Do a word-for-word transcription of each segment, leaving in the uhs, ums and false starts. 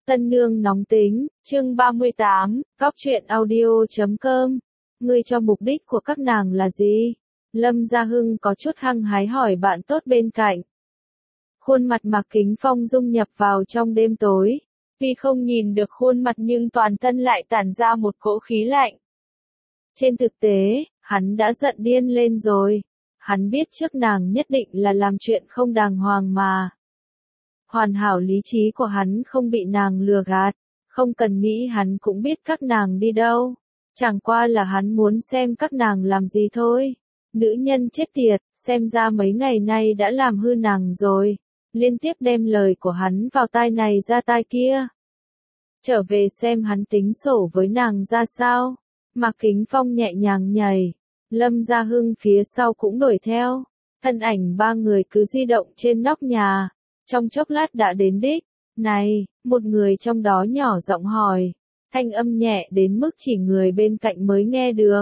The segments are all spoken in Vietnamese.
Tân nương nóng tính, chương ba mươi tám, góc truyện audio chấm com. Ngươi cho mục đích của các nàng là gì? Lâm Gia Hưng có chút hăng hái hỏi bạn tốt bên cạnh. Khuôn mặt Mạc Kính Phong dung nhập vào trong đêm tối. Tuy không nhìn được khuôn mặt nhưng toàn thân lại tản ra một cỗ khí lạnh. Trên thực tế, hắn đã giận điên lên rồi. Hắn biết trước nàng nhất định là làm chuyện không đàng hoàng mà. Hoàn hảo lý trí của hắn không bị nàng lừa gạt, không cần nghĩ hắn cũng biết các nàng đi đâu. Chẳng qua là hắn muốn xem các nàng làm gì thôi. Nữ nhân chết tiệt, xem ra mấy ngày nay đã làm hư nàng rồi. Liên tiếp đem lời của hắn vào tai này ra tai kia. Trở về xem hắn tính sổ với nàng ra sao. Mạc Kính Phong nhẹ nhàng nhảy. Lâm Gia Hưng phía sau cũng đuổi theo. Thân ảnh ba người cứ di động trên nóc nhà. Trong chốc lát đã đến đích. Này, một người trong đó nhỏ giọng hỏi. Thanh âm nhẹ đến mức chỉ người bên cạnh mới nghe được.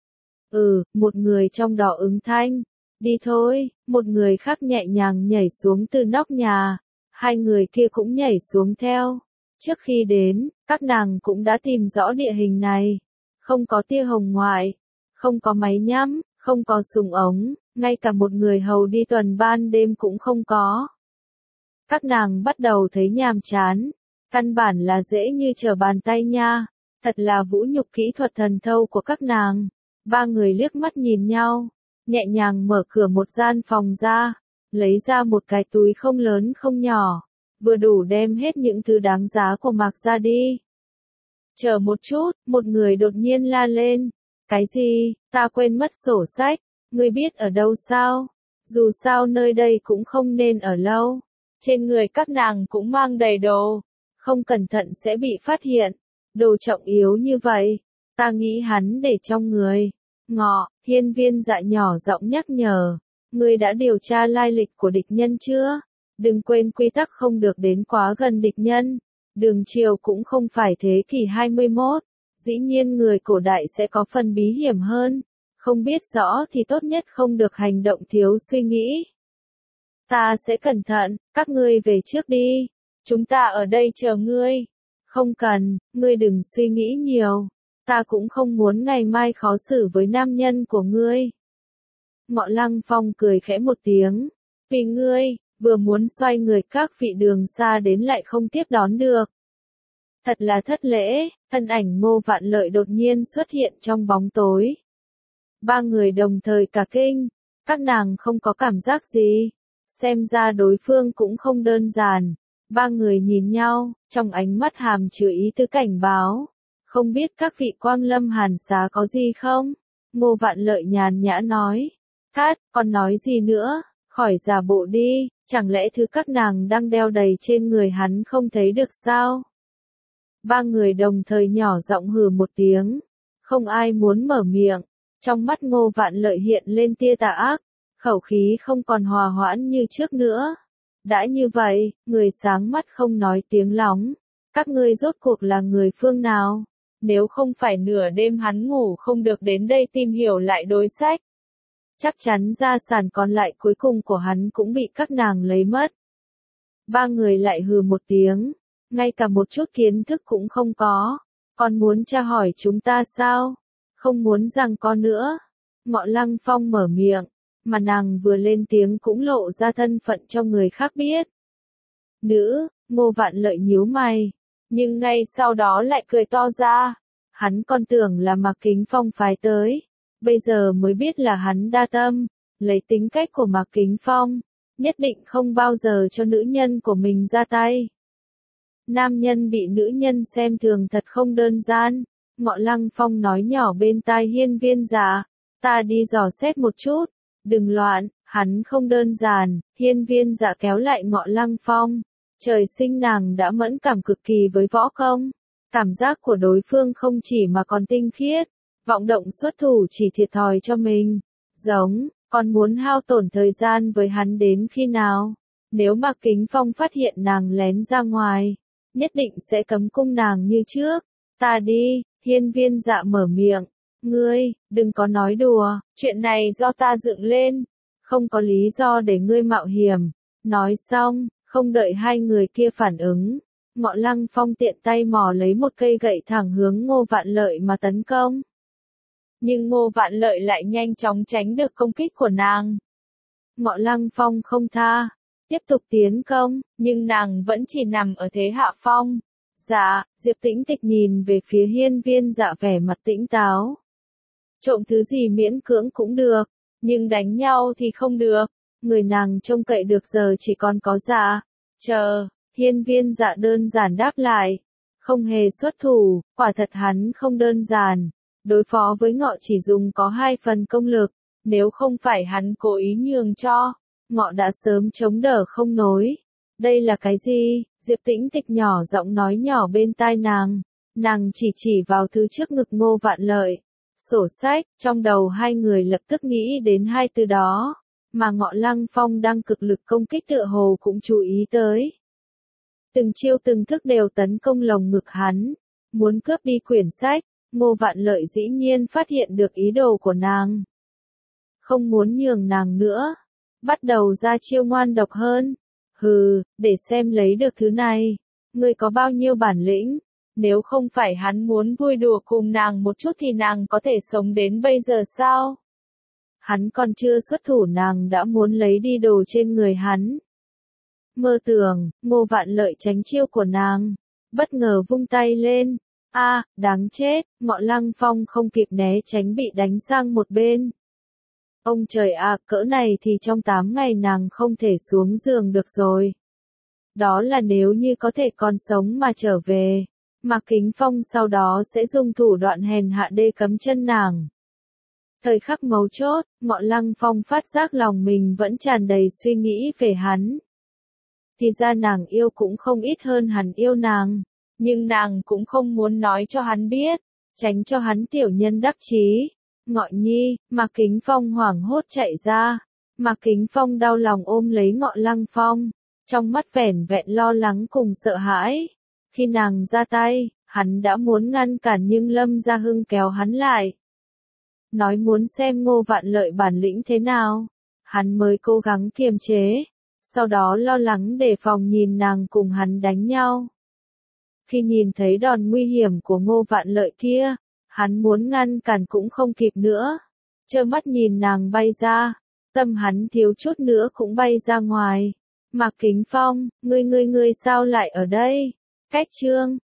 Ừ, một người trong đó ứng thanh. Đi thôi, một người khác nhẹ nhàng nhảy xuống từ nóc nhà. Hai người kia cũng nhảy xuống theo. Trước khi đến, các nàng cũng đã tìm rõ địa hình này. Không có tia hồng ngoại, không có máy nhắm, không có súng ống, ngay cả một người hầu đi tuần ban đêm cũng không có. Các nàng bắt đầu thấy nhàm chán, căn bản là dễ như trở bàn tay nha, thật là vũ nhục kỹ thuật thần thâu của các nàng. Ba người liếc mắt nhìn nhau, nhẹ nhàng mở cửa một gian phòng ra, lấy ra một cái túi không lớn không nhỏ, vừa đủ đem hết những thứ đáng giá của Mạc ra đi. Chờ một chút, một người đột nhiên la lên. Cái gì, ta quên mất sổ sách, ngươi biết ở đâu sao? Dù sao nơi đây cũng không nên ở lâu. Trên người các nàng cũng mang đầy đồ, không cẩn thận sẽ bị phát hiện. Đồ trọng yếu như vậy, ta nghĩ hắn để trong người. Ngọ, Hiên Viên Dạ nhỏ giọng nhắc nhở, ngươi đã điều tra lai lịch của địch nhân chưa? Đừng quên quy tắc không được đến quá gần địch nhân. Đường triều cũng không phải thế kỷ hai mươi mốt, dĩ nhiên người cổ đại sẽ có phần bí hiểm hơn. Không biết rõ thì tốt nhất không được hành động thiếu suy nghĩ. Ta sẽ cẩn thận, các ngươi về trước đi. Chúng ta ở đây chờ ngươi. Không cần, ngươi đừng suy nghĩ nhiều. Ta cũng không muốn ngày mai khó xử với nam nhân của ngươi. Ngọ Lăng Phong cười khẽ một tiếng. Vì ngươi, vừa muốn xoay người các vị đường xa đến lại không tiếp đón được. Thật là thất lễ, thân ảnh Ngô Vạn Lợi đột nhiên xuất hiện trong bóng tối. Ba người đồng thời cả kinh, các nàng không có cảm giác gì. Xem ra đối phương cũng không đơn giản. Ba người nhìn nhau, trong ánh mắt hàm chứa ý tứ cảnh báo. Không biết các vị quang lâm hàn xá có gì không? Ngô Vạn Lợi nhàn nhã nói. Cát, còn nói gì nữa? Khỏi giả bộ đi, chẳng lẽ thứ các nàng đang đeo đầy trên người hắn không thấy được sao? Ba người đồng thời nhỏ giọng hừ một tiếng. Không ai muốn mở miệng. Trong mắt Ngô Vạn Lợi hiện lên tia tà ác. Khẩu khí không còn hòa hoãn như trước nữa. Đã như vậy, người sáng mắt không nói tiếng lóng. Các ngươi rốt cuộc là người phương nào? Nếu không phải nửa đêm hắn ngủ không được đến đây tìm hiểu lại đối sách. Chắc chắn gia sản còn lại cuối cùng của hắn cũng bị các nàng lấy mất. Ba người lại hừ một tiếng. Ngay cả một chút kiến thức cũng không có. Còn muốn tra hỏi chúng ta sao? Không muốn rằng có nữa. Ngọ Lăng Phong mở miệng. Mà nàng vừa lên tiếng cũng lộ ra thân phận cho người khác biết. Nữ, Ngô Vạn Lợi nhíu mày. Nhưng ngay sau đó lại cười to ra. Hắn còn tưởng là Mạc Kính Phong phái tới. Bây giờ mới biết là hắn đa tâm. Lấy tính cách của Mạc Kính Phong. Nhất định không bao giờ cho nữ nhân của mình ra tay. Nam nhân bị nữ nhân xem thường thật không đơn giản. Ngọ Lăng Phong nói nhỏ bên tai Hiên Viên Dạ. Ta đi dò xét một chút. Đừng loạn, hắn không đơn giản. Hiên Viên Dạ kéo lại Ngọ Lăng Phong. Trời sinh nàng đã mẫn cảm cực kỳ với võ công. Cảm giác của đối phương không chỉ mà còn tinh khiết. Vọng động xuất thủ chỉ thiệt thòi cho mình. Giống, còn muốn hao tổn thời gian với hắn đến khi nào? Nếu Mạc Kính Phong phát hiện nàng lén ra ngoài, nhất định sẽ cấm cung nàng như trước. Ta đi, Hiên Viên Dạ mở miệng. Ngươi, đừng có nói đùa, chuyện này do ta dựng lên. Không có lý do để ngươi mạo hiểm. Nói xong, không đợi hai người kia phản ứng. Ngọ Lăng Phong tiện tay mò lấy một cây gậy thẳng hướng Ngô Vạn Lợi mà tấn công. Nhưng Ngô Vạn Lợi lại nhanh chóng tránh được công kích của nàng. Ngọ Lăng Phong không tha, tiếp tục tiến công, nhưng nàng vẫn chỉ nằm ở thế hạ phong. Dạ, Diệp Tĩnh Tịch nhìn về phía Hiên Viên Dạ vẻ mặt tĩnh táo. Trộm thứ gì miễn cưỡng cũng được, nhưng đánh nhau thì không được. Người nàng trông cậy được giờ chỉ còn có Dạ. Chờ, Hiên Viên Dạ đơn giản đáp lại. Không hề xuất thủ, quả thật hắn không đơn giản. Đối phó với Ngọ chỉ dùng có hai phần công lực, nếu không phải hắn cố ý nhường cho, Ngọ đã sớm chống đỡ không nổi. Đây là cái gì? Diệp Tĩnh Tịch nhỏ giọng nói nhỏ bên tai nàng. Nàng chỉ chỉ vào thứ trước ngực Ngô Vạn Lợi. Sổ sách, trong đầu hai người lập tức nghĩ đến hai từ đó. Mà Ngọ Lăng Phong đang cực lực công kích tựa hồ cũng chú ý tới. Từng chiêu từng thức đều tấn công lồng ngực hắn. Muốn cướp đi quyển sách, Ngô Vạn Lợi dĩ nhiên phát hiện được ý đồ của nàng. Không muốn nhường nàng nữa. Bắt đầu ra chiêu ngoan độc hơn. Hừ, để xem lấy được thứ này. Ngươi có bao nhiêu bản lĩnh? Nếu không phải hắn muốn vui đùa cùng nàng một chút thì nàng có thể sống đến bây giờ sao? Hắn còn chưa xuất thủ nàng đã muốn lấy đi đồ trên người hắn. Mơ tưởng, Ngô Vạn Lợi tránh chiêu của nàng. Bất ngờ vung tay lên. A, à, đáng chết, Ngọ Lăng Phong không kịp né tránh bị đánh sang một bên. Ông trời ạ, à, cỡ này thì trong tám ngày nàng không thể xuống giường được rồi. Đó là nếu như có thể còn sống mà trở về. Mạc Kính Phong sau đó sẽ dùng thủ đoạn hèn hạ đê cấm chân nàng. Thời khắc mấu chốt, Ngọ Lăng Phong phát giác lòng mình vẫn tràn đầy suy nghĩ về hắn. Thì ra nàng yêu cũng không ít hơn hắn yêu nàng. Nhưng nàng cũng không muốn nói cho hắn biết, tránh cho hắn tiểu nhân đắc chí. Ngọ Nhi, Mạc Kính Phong hoảng hốt chạy ra. Mạc Kính Phong đau lòng ôm lấy Ngọ Lăng Phong, trong mắt vẻn vẹn lo lắng cùng sợ hãi. Khi nàng ra tay, hắn đã muốn ngăn cản nhưng Lâm Gia Hưng kéo hắn lại. Nói muốn xem Ngô Vạn Lợi bản lĩnh thế nào. Hắn mới cố gắng kiềm chế, sau đó lo lắng đề phòng nhìn nàng cùng hắn đánh nhau. Khi nhìn thấy đòn nguy hiểm của Ngô Vạn Lợi kia, hắn muốn ngăn cản cũng không kịp nữa. Trơ mắt nhìn nàng bay ra, tâm hắn thiếu chút nữa cũng bay ra ngoài. Mạc Kính Phong, ngươi ngươi ngươi sao lại ở đây? Cách chương